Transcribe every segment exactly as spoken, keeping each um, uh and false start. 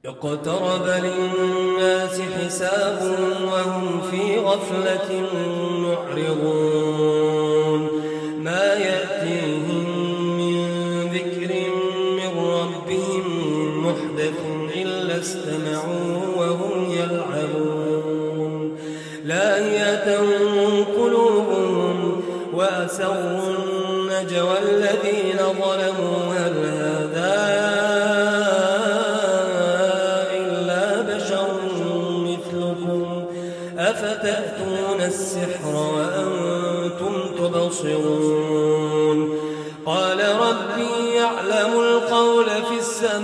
اقترب للناس حسابهم وهم في غفلة معرضون ما يأتيهم من ذكر من ربهم محدث إلا استمعوا وهم يلعبون لاهية قلوبهم وأسروا النجوى الذين ظلموا هل هذا أفتأتون السحر وأنتم تبصرون قال ربي يعلم القول في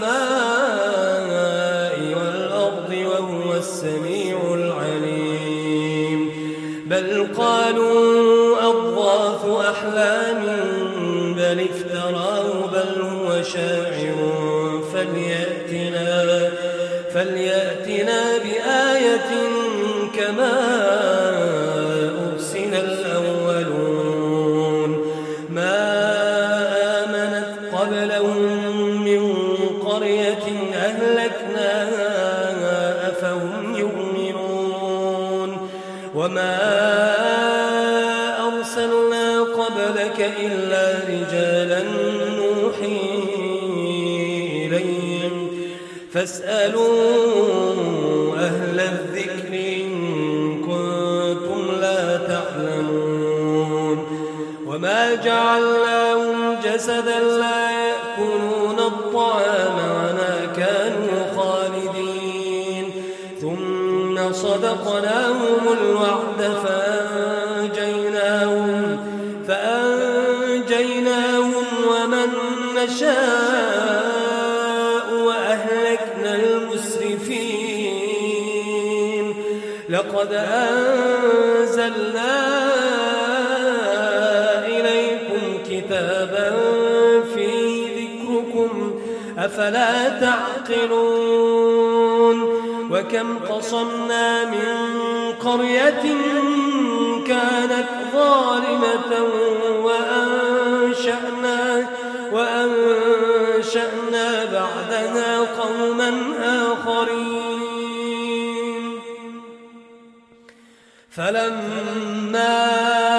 السماء والأرض وهو السميع العليم بل قالوا أضغاث أحلام بل افتراه بل هو شاعر فليأتنا, فليأتنا بآية كما أرسل الأولون ما آمنت قبلهم من قرية أهلكناها أفهم يؤمنون وما أرسلنا قبلك إلا رجالا نوحي إليهم فاسألوا أهل الذكر وما جعلناهم جسدا لا يأكلون الطعام وما كانوا خالدين ثم صدقناهم الوعد فأنجيناهم, فأنجيناهم ومن نشاء وأهلكنا المسرفين لقد أنزلنا كتابا فيه ذكركم أفلا تعقلون وكم قصمنا من قرية كانت ظالمة وأنشأنا, وأنشأنا بعدها قوما آخرين فلما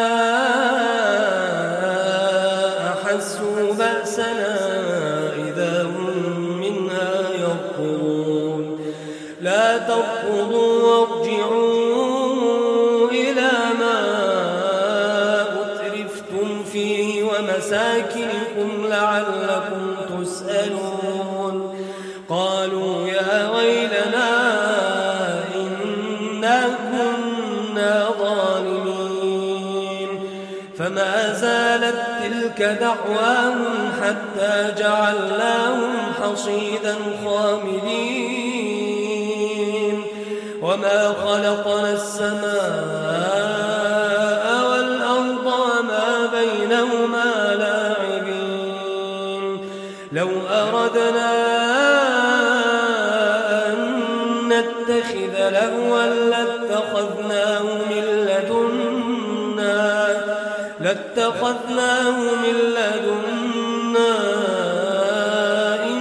بأسنا إذا هم منها يركضون لا تركضوا وارجعوا إلى ما أترفتم فيه ومساكنكم لعلكم تسألون قالوا يا ويلنا إنا كنا ظالمين فما زالت تلك دعواهم حتى جعلناهم حصيدا خامدين وما خلقنا السماء والأرض وما بينهما لاعبين لو أردنا أن نتخذ لهوا لاتخذناه من لدنا لاتخذناه من لدنا إن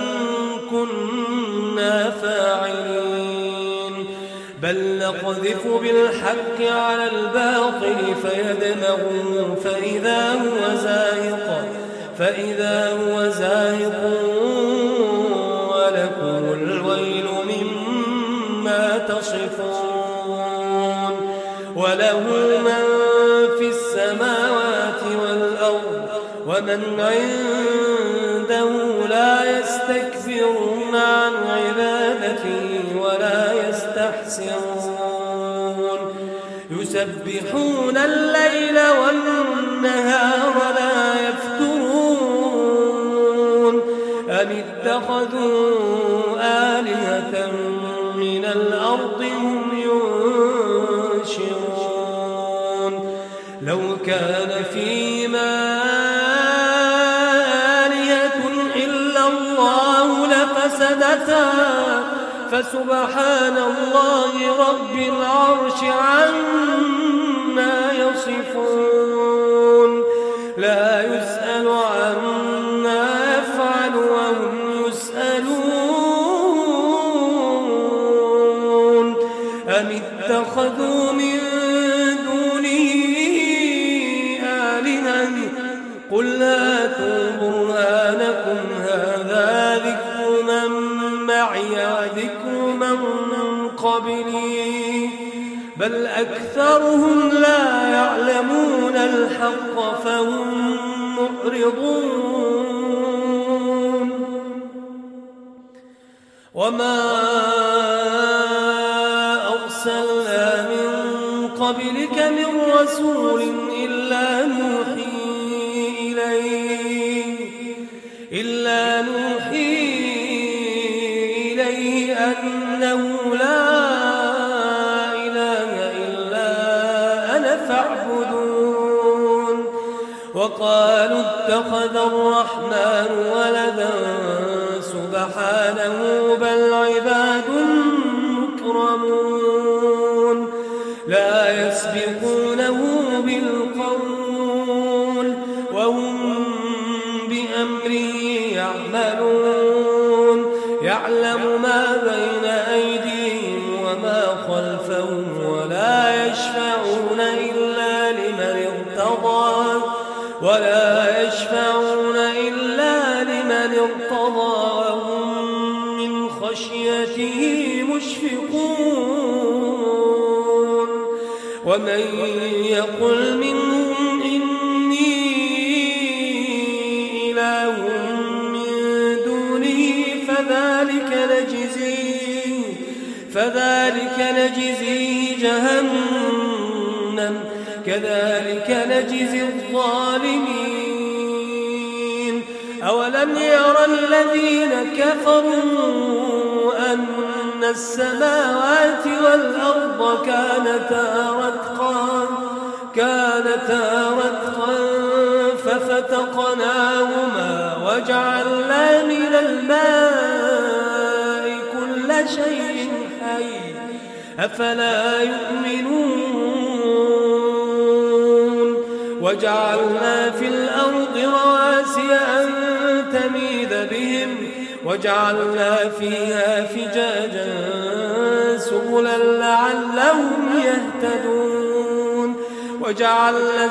كنا فاعلين بل نقذف بالحق على الباطل فيدمغه فإذا هو زاهق فإذا هو زاهق ولكم الويل مما تصفون وله من في السماوات والأرض ومن عنده لا يستكبرون عن عبادته ولا يستحسرون يسبحون الليل والنهار لا يفترون أم اتخذوا آلهة من الأرض هم ينشرون لو كان فيما آلهة إلا الله لفسدتا فسبحان الله رب العرش عما يصفون لا يسأل عما يفعل وهم يسألون أم اتخذوا من دونه آلهة قل هاتوا برهانكم هذا ذكر من معي وذكر من قبلي بل أكثرهم لا يعلمون الحق فهم معرضون وما أرسلنا من قبلك من رسول إلا نوحي إليه إلا نوحي إليه أنه لا إله إلا أنا فاعبدون وقالوا اتخذ الرحمن ولدا سبحانه بل عباد مكرمون لا يسبقونه بالقول وهم بأمره يعملون يعلم ما بين أيديهم وما خلفهم ولا يشفعون إلا لمن ارتضى ولا يشفعون إلا لمن ارتضى وهم من خشيته مشفقون ومن يقل منهم إني إله من دونه فذلك نجزيه فذلك نجزيه جهنم كذلك نجزي الظالمين أولم يرى الذين كفروا أن السماوات والأرض كانتا رتقا كانتا رتقا ففتقناهما وجعلنا من الماء كل شيء حي أفلا يؤمنون وجعلنا في الأرض رواسي أن تميد بهم وجعلنا فيها فجاجا سبلا لعلهم يهتدون وجعلنا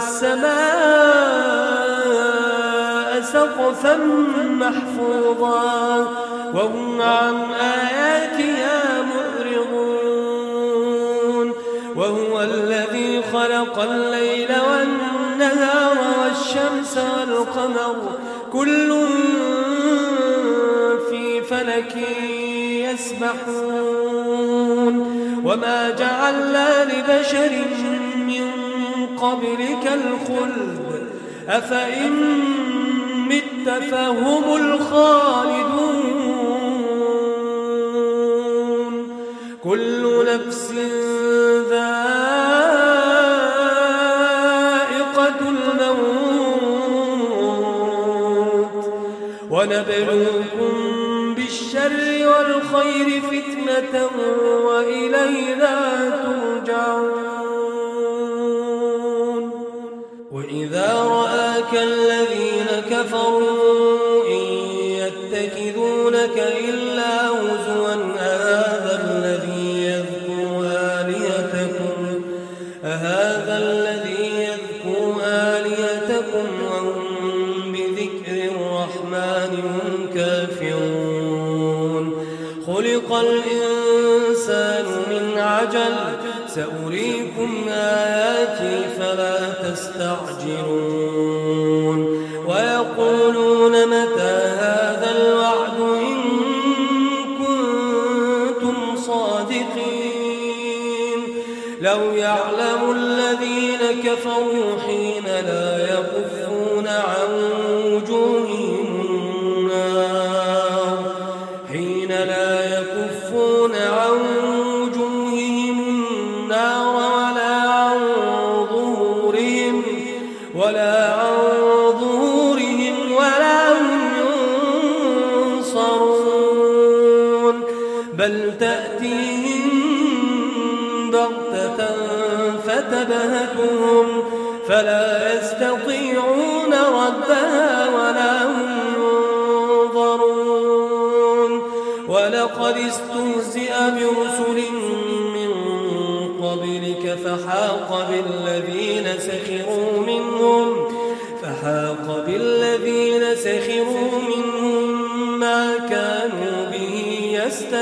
السماء سقفا محفوظا وهم عن آياتها معرضون وهو الذي خلق الليل والنهار والشمس والقمر كل في فلك يسبحون وما جعلنا لبشر من قبلك الخلد أفإن مت فهم الخالدون كل نفس ذائقة الموت ونبلوكم بالشر والخير فتنة وإلينا ترجعون وإذا رآك الذين كفروا إن يتخذونك إلا هزوا أهذا الذي يذكر آلهتكم أهذا الذي يذكر آلهتكم وهم بذكر الرحمن هم كافرون خلق الإنسان من عجل سأريكم آياتي فلا تستعجلون ويقولون متى هذا الوعد إن كنتم صادقين لو يعلم الذين كفروا حين لا يكفون عن وجوههم النار حين لا يكفون عن وجوههم النار ولا عن ظهورهم ولا عن ظهورهم ولا هم ينصرون بل تأتيهم بغتة فتبهتهم فلا يستطيعون ردها ولا هم ينظرون ولقد استهزئ برسل من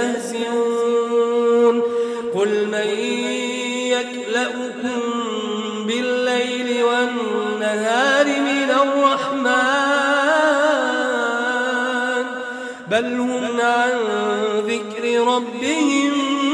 يستهزئون قل من يكلؤكم بالليل والنهار من الرحمن بل هم عن ذكر ربهم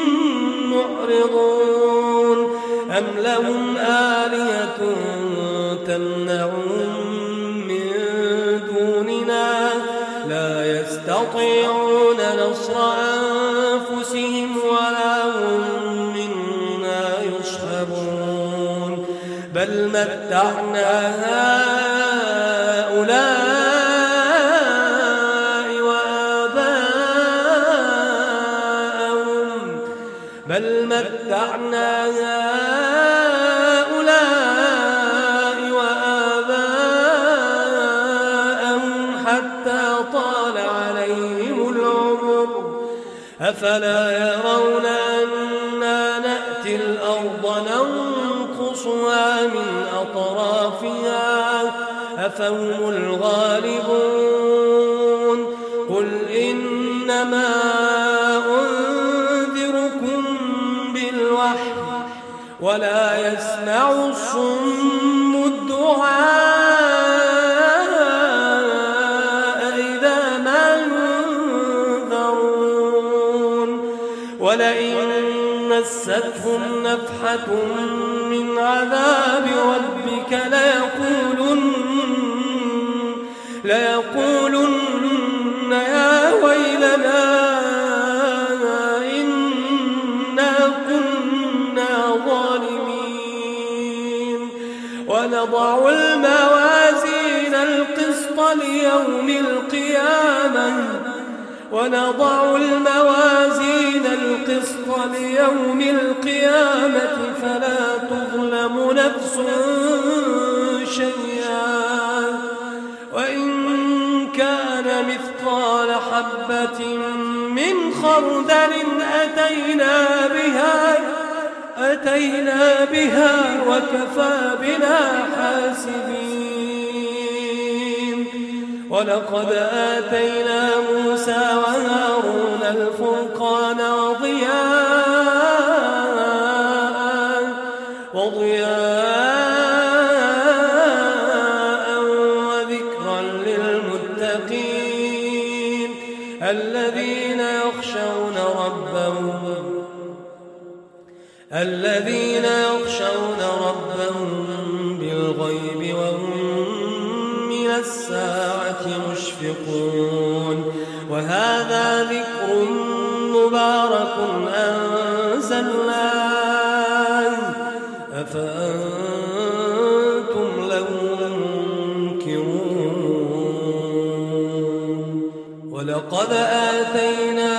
معرضون أم لهم آلهة تمنعون من دوننا لا يستطيعون نصر أنفسهم ولا هم منا يصحبون بل متعنا هؤلاء وآباءهم بل متعنا هؤلاء وآباءهم حتى طال عليهم العمر أفلا يرون أنا نأتي الأرض ننقصها من أطرافها أفهم الغالبون قل إنما أنذركم بالوحي ولا يسمع الصم الدعاء إذا ما ينذرون ولئن مستهم نفحة من عذاب ربك ليقولن ليقولن يا ويلنا إنا كنا ظالمين ونضع الموازين القسط ليوم القيامة ونضع الموازين القسط ليوم القيامة فلا تظلم نفس شيئا وإن كان مثقال حبة من خردل أتينا بها أتينا بها وكفى بنا حاسبين ولقد آتينا موسى وهارون الفرقان وضياء وضياء وذكرا للمتقين الذين يخشون ربهم الذين يخشون ربهم بالغيب وهم من الساعة مشفقون وهذا ذكر مبارك أنزلناه أفأنتم له منكرون ولقد آتينا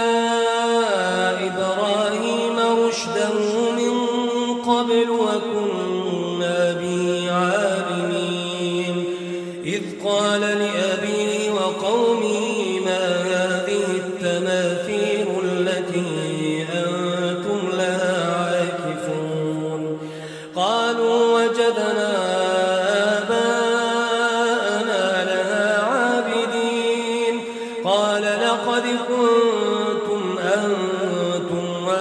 إبراهيم رشده من قبل وكنا به عالمين إذ قال لأبيه وقومه ما هذه التماثيل التي أنتم لها عاكفون قالوا وجدنا آباءنا لها عابدين قال لقد كنتم أنتم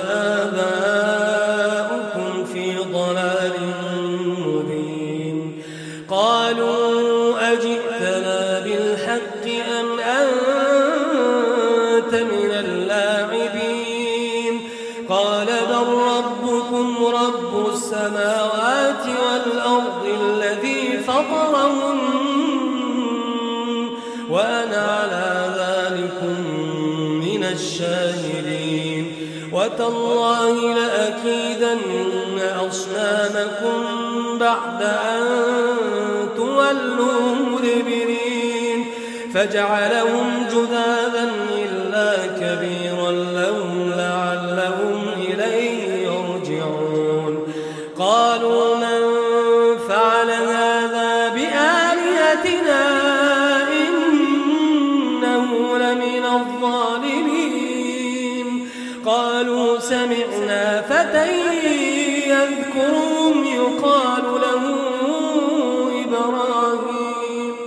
وآباؤكم في ضلال مبين قالوا أجئتنا بالحق أم أنت من اللاعبين قال بل ربكم رب السماوات والأرض الذي فطرهن وأنا على ذلكم من الشاهدين وتالله لأكيدن أصنامكم بعد أن تولوا مدبرين فجعلهم جذاذا إلا كبيرا لهم لعلهم إليه يرجعون قالوا من فعل هذا بآلهتنا إنه لمن الظالمين قالوا سمعنا فتى يذكرهم يقال له إبراهيم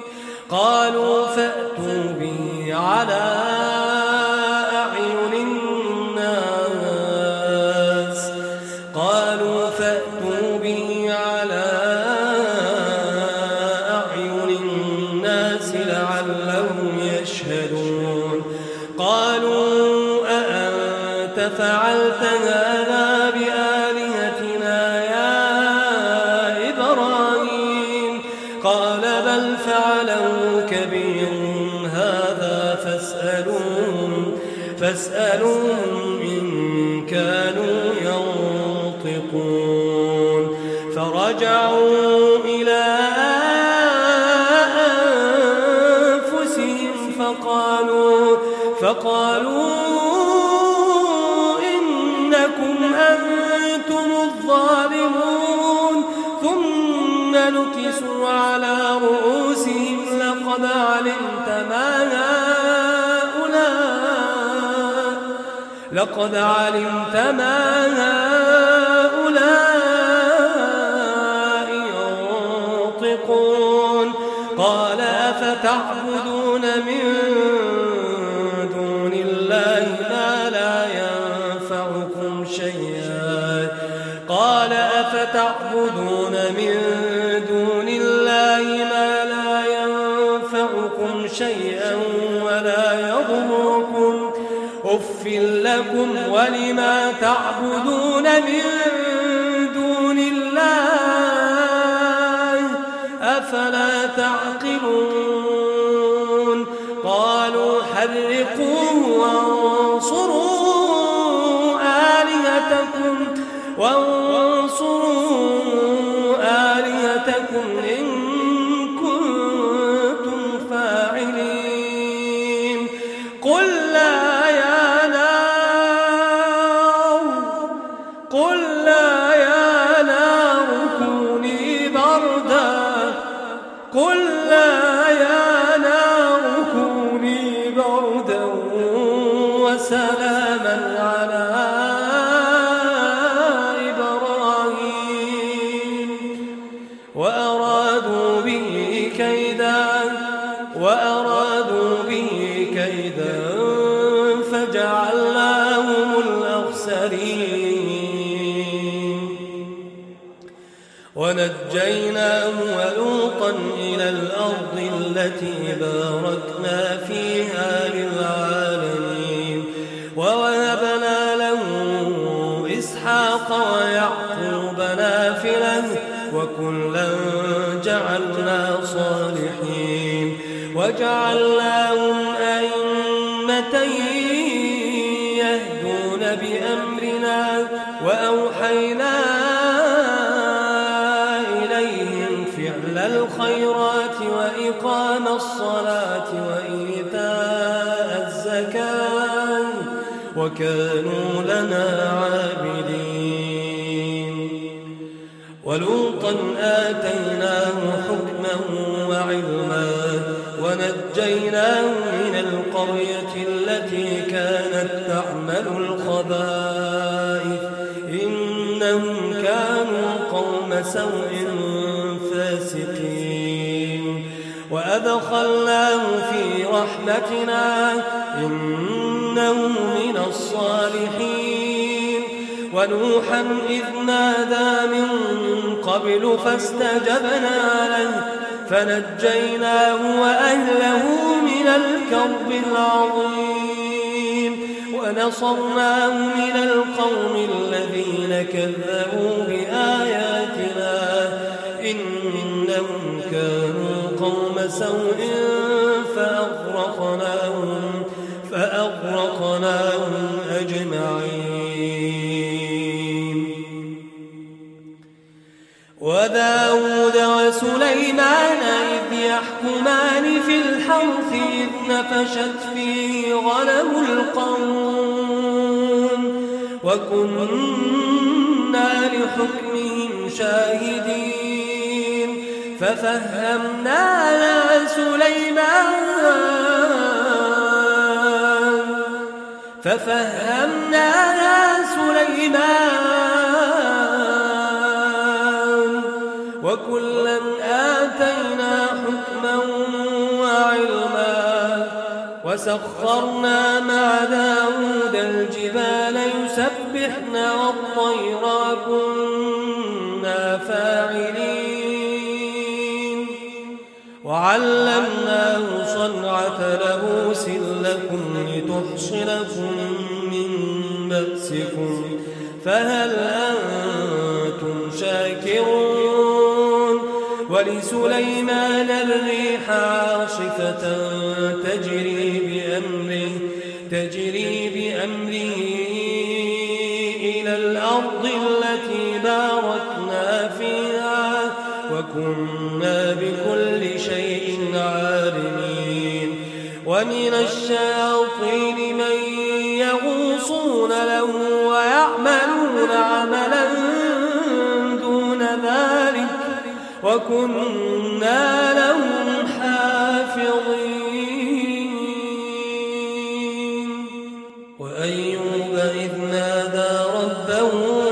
قالوا فأتوا به على أعين أفعلت هذا بآلهتنا يا إبراهيم؟ قال بل فعله كبيرهم هذا فاسألوهم, فاسألوهم إن كانوا ينطقون. فرجعوا إلى أنفسهم فقالوا, فقالوا إنكم أنتم الظالمون. ثم نكسوا على رؤوسهم لقد علمت ما هؤلاء لقد علمت ما هؤلاء ينطقون. قال أفتعبدون من دون الله ما لا ينفعكم شيئا قال أفتعبدون من دون الله ما لا ينفعكم شيئا ولا يضركم أف لكم ولما تعبدون من دون الله أفلا تعقلون. قالوا حرقوه وانصروا آلهتكم وانصروا آلهتكم إن كنتم فاعلين. قل لا يا نار قل لا يا نار كوني بردا قل لا يا نار كوني بردا وسلاما على إبراهيم. وأرادوا به كيدا وأرادوا به كيدا فجعلناهم الأخسرين. ونجيناه ولوطا إلى الأرض التي باركنا فيها للعالمين. ووهبنا له إسحاق ويعقوب نافلة وكلا جعلنا صالحين. وجعلناهم أئمة يهدون بأمرنا وأوحينا إليهم فعل الخيرات وإقام الصلاة وإيتاء الزكاة وكانوا لنا عابدين. ولوطا آتيناه حكما وعلما ونجيناه من القرية التي كانت تعمل الخبائث إنهم كانوا قوم سوء فاسقين. وأدخلناه في رحمتنا إنه من الصالحين. ونوحا إذ نادى من قبل فاستجبنا له فنجيناه وأهله من الكرب العظيم. ونصرناه من القوم الذين كذبوا بآياتنا إنهم كانوا قوم سوء فأغرقناهم فأغرقناهم أجمعين. وداود وسليمان إذ يحكمان في الحرث إذ نفشت فيه غنم القوم وكنا لحكمهم شاهدين. ففهمناها سليمان ففهمناها سليمان وكلا آتينا حكما وعلما. وسخرنا مع داود الجبال يسبحن والطير كنا فاعلين. وعلمناه صنعة لبوس لكم لتحصنكم من بأسكم نفسكم فهل أنتم شاكرون ولسليمان الريح عاصفة تجري بأمره تجري بأمره إلى الأرض التي باركنا فيها وكنا بكل شيء عالمين ومن الشياطين من يغوصون له ويعملون عملا دون ذلك وكنا لهم حافظين وأيوب إذ نادى ربه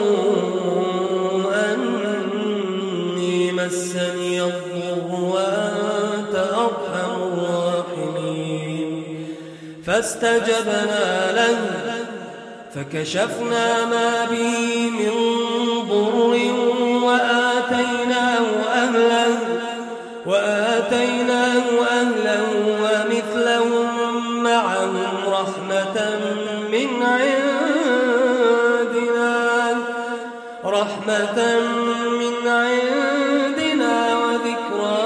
أني مسني الضر وأنت أرحم الراحمين فاستجبنا له فكشفنا ما به من ضر وآتيناه أهله وآتيناه أهله ومثلهم معهم رحمة من عندنا رحمة من عندنا وذكرى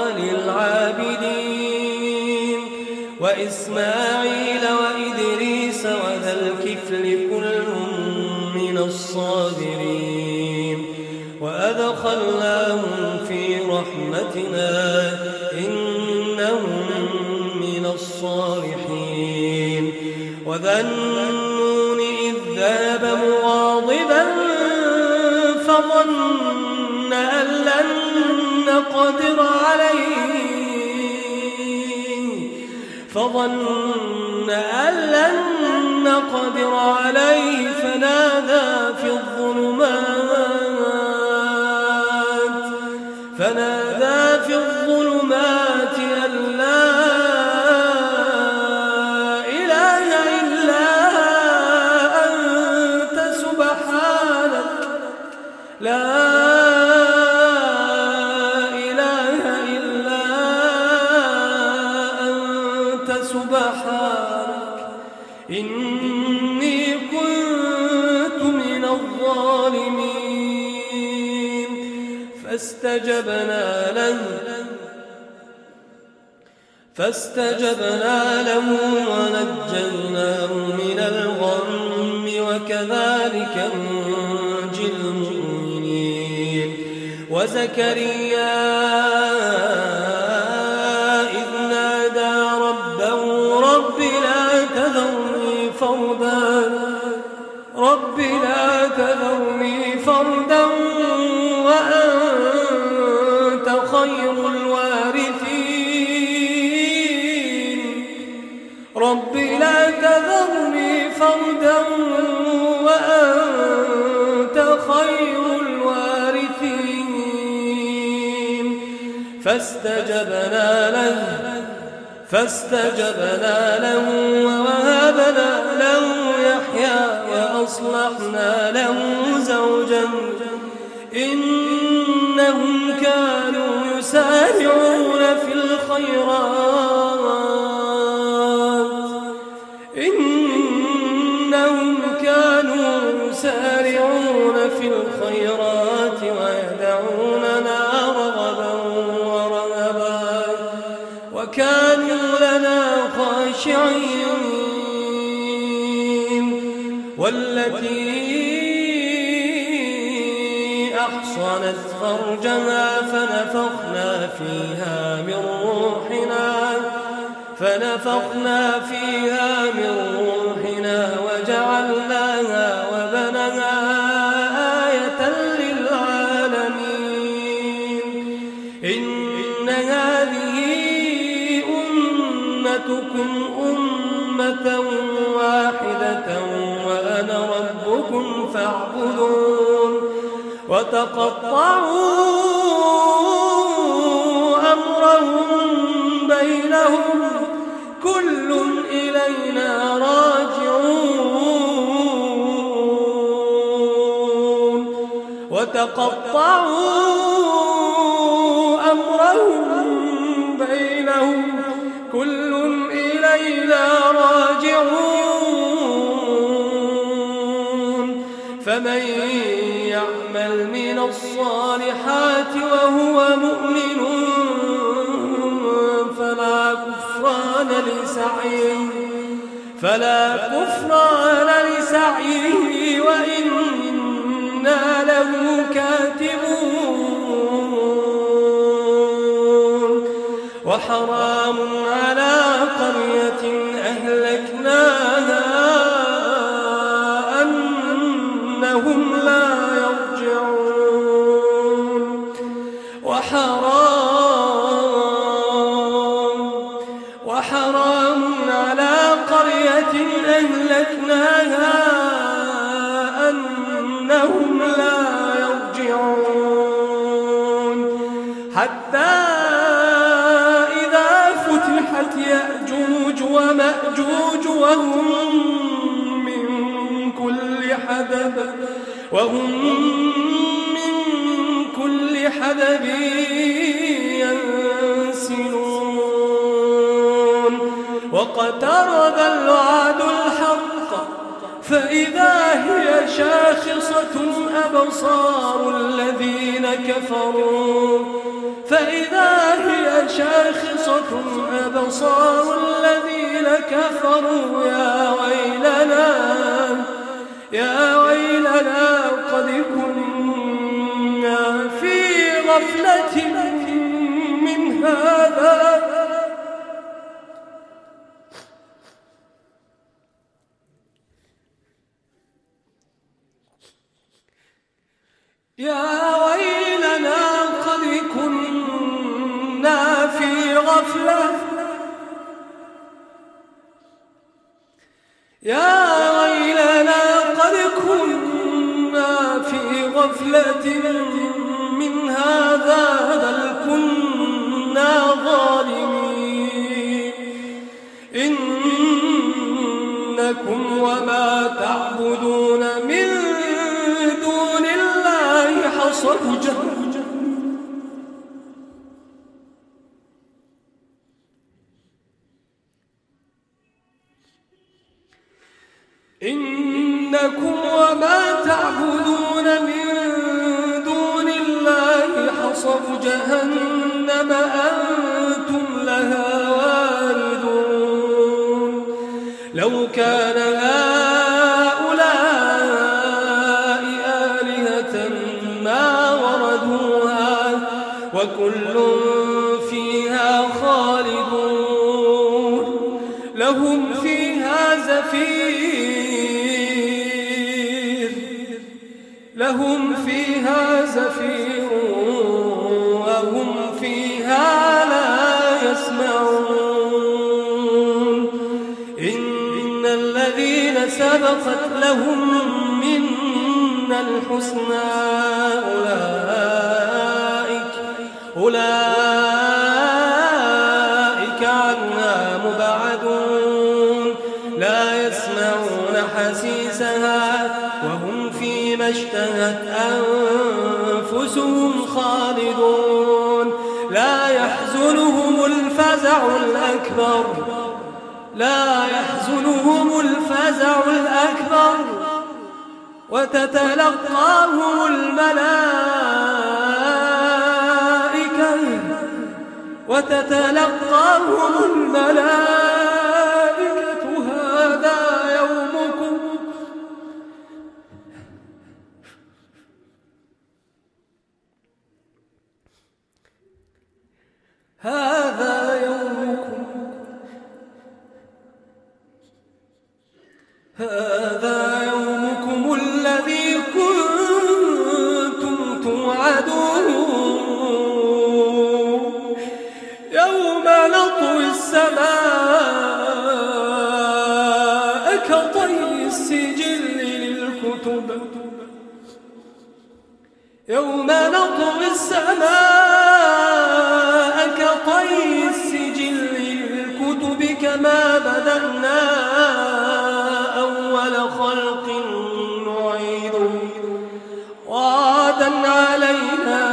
للعابدين وإسماعيل وإدريس وذا الكفل كل من الصابرين وأدخلناهم في رحمتنا إنهم من الصالحين وذا النون إذ ذهب مغاضبا فظن أن لن نقدر عليه فظن أن لن نقدر عليه فنادى في الظلمات فنادى في الظلمات أن لا إله إلا أنت سبحانك لا إله إلا أنت سبحانك إني كنت من الظالمين فاستجبنا له فاستجبنا له ونجيناه من الغم وكذلك ننجي المؤمنين وزكريا إذ نادى ربه رب لا تذرني فردا رب لا تذرني فردا وأنت خير الوارثين رب لا تذرني فردا وأنت خير الوارثين فاستجبنا له فاستجبنا له ووهبنا له يحيى وأصلحنا له زوجا إنهم كانوا يسارعون في الخيرات إنهم كانوا يسارعون في الخيرات ويدعوننا رغبا ورهبا وكانوا لنا خاشعين والتي أحصنت فرجها فنفخنا فيها من روحنا فنفخنا فيها من روحنا وجعلناها وبنها آية للعالمين إن هذه أمتكم أمة واحدة وأنا ربكم فاعبدون وتقطعوا أمرهم بينهم كل إلينا راجعون وتقطعوا أمرهم بينهم كل إلينا راجعون فمن يعمل من الصالحات وهو مؤمن فلا كفران لسعيه فلا كفران لسعيه وإنا له كاتبون وحرام على قرية أهلكناها أنهم لا يرجعون وحرام وحرام على قرية أهلكناها أنهم لا يرجعون حتى إذا فتحت يأجوج ومأجوج وهم من كل حدب وهم من كل حدب ينسلون واقترب الوعد الحق فإذا هي شاخصة أبصار الذين كفروا فإذا هي شاخصة أبصار الذين كفروا يا ويلنا يا ويلنا قد كنا في غفلة من هذا يا ويلنا قد كنا في غفلة يا ويلنا قد كنا في غفلة من هذا بل كنا ظالمين إنكم وما تعبدون من دون الله حصب جهنم إنكم وما تعبدون من دون الله حصب جهنم أنتم لها واردون لو كان هؤلاء آلهة ما وردوها وكل فيها خالدون لهم فيها زفير لهم فيها زفير وهم فيها لا يسمعون إن الذين سبقت لهم منا الحسنى أولئك أولئك عنها مبعدون لا يسمعون حسيسها وهم فيما اشتهت أنفسهم خالدون لا يحزنهم الفزع الأكبر لا يحزنهم الفزع الأكبر وتتلقاهم الملائكة وتتلقاهم الملائكة هذا يومكم هذا يومكم هذا يومكم الذي كنتم توعدون يوم نطوي السماء كطي السجل للكتب يوم نطوي السماء كطي السجل للكتب كما بدأنا أول خلق نعيده وعدا علينا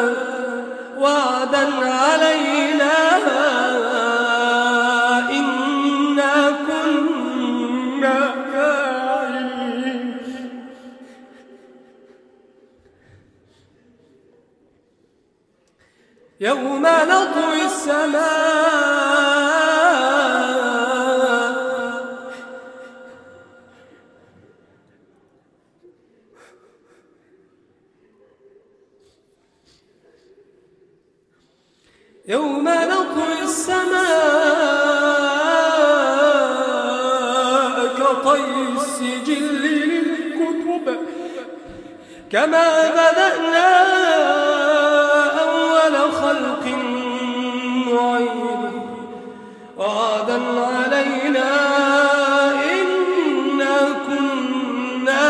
وعدا علينا إنا كنا فاعلين يوم نطوي السماء يوم نطوي السماء كطي السجل للكتب كما بدأنا أول خلق نعيد وعدا علينا إنا كنا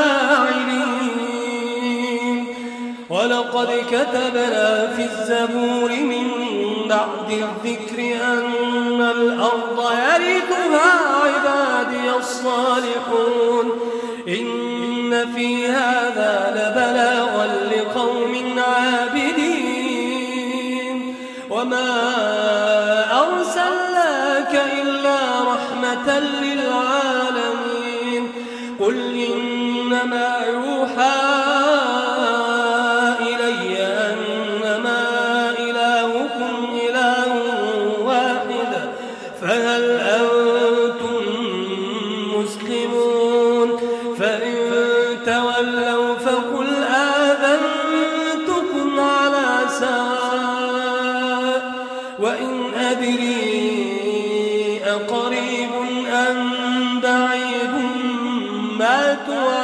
فاعلين ولقد كتبنا في الزبور من بعد الذكر أن الأرض يرثها عبادي الصالحون إن في هذا لبلاغا لقوم عابدين وما أرسلناك إلا رحمة للعالمين قل إنما يوحى إلي أنما إلهكم إله واحد فهل أنتم مسلمون فإن تولوا فقل آذنتكم على سواء وإن أدري أقريب أم بعيد ما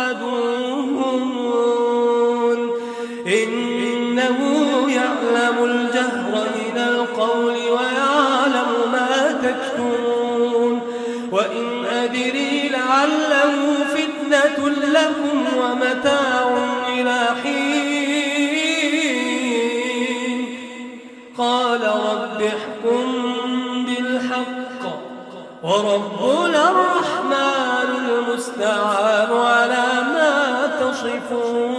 توعدون إنه يعلم الجهر من القول ويعلم ما تكتمون وإن أدري لعله فتنة لكم ومتاع إلى حين قال رب احكم بالحق وربنا الرحمن المستعان على ما تصفون.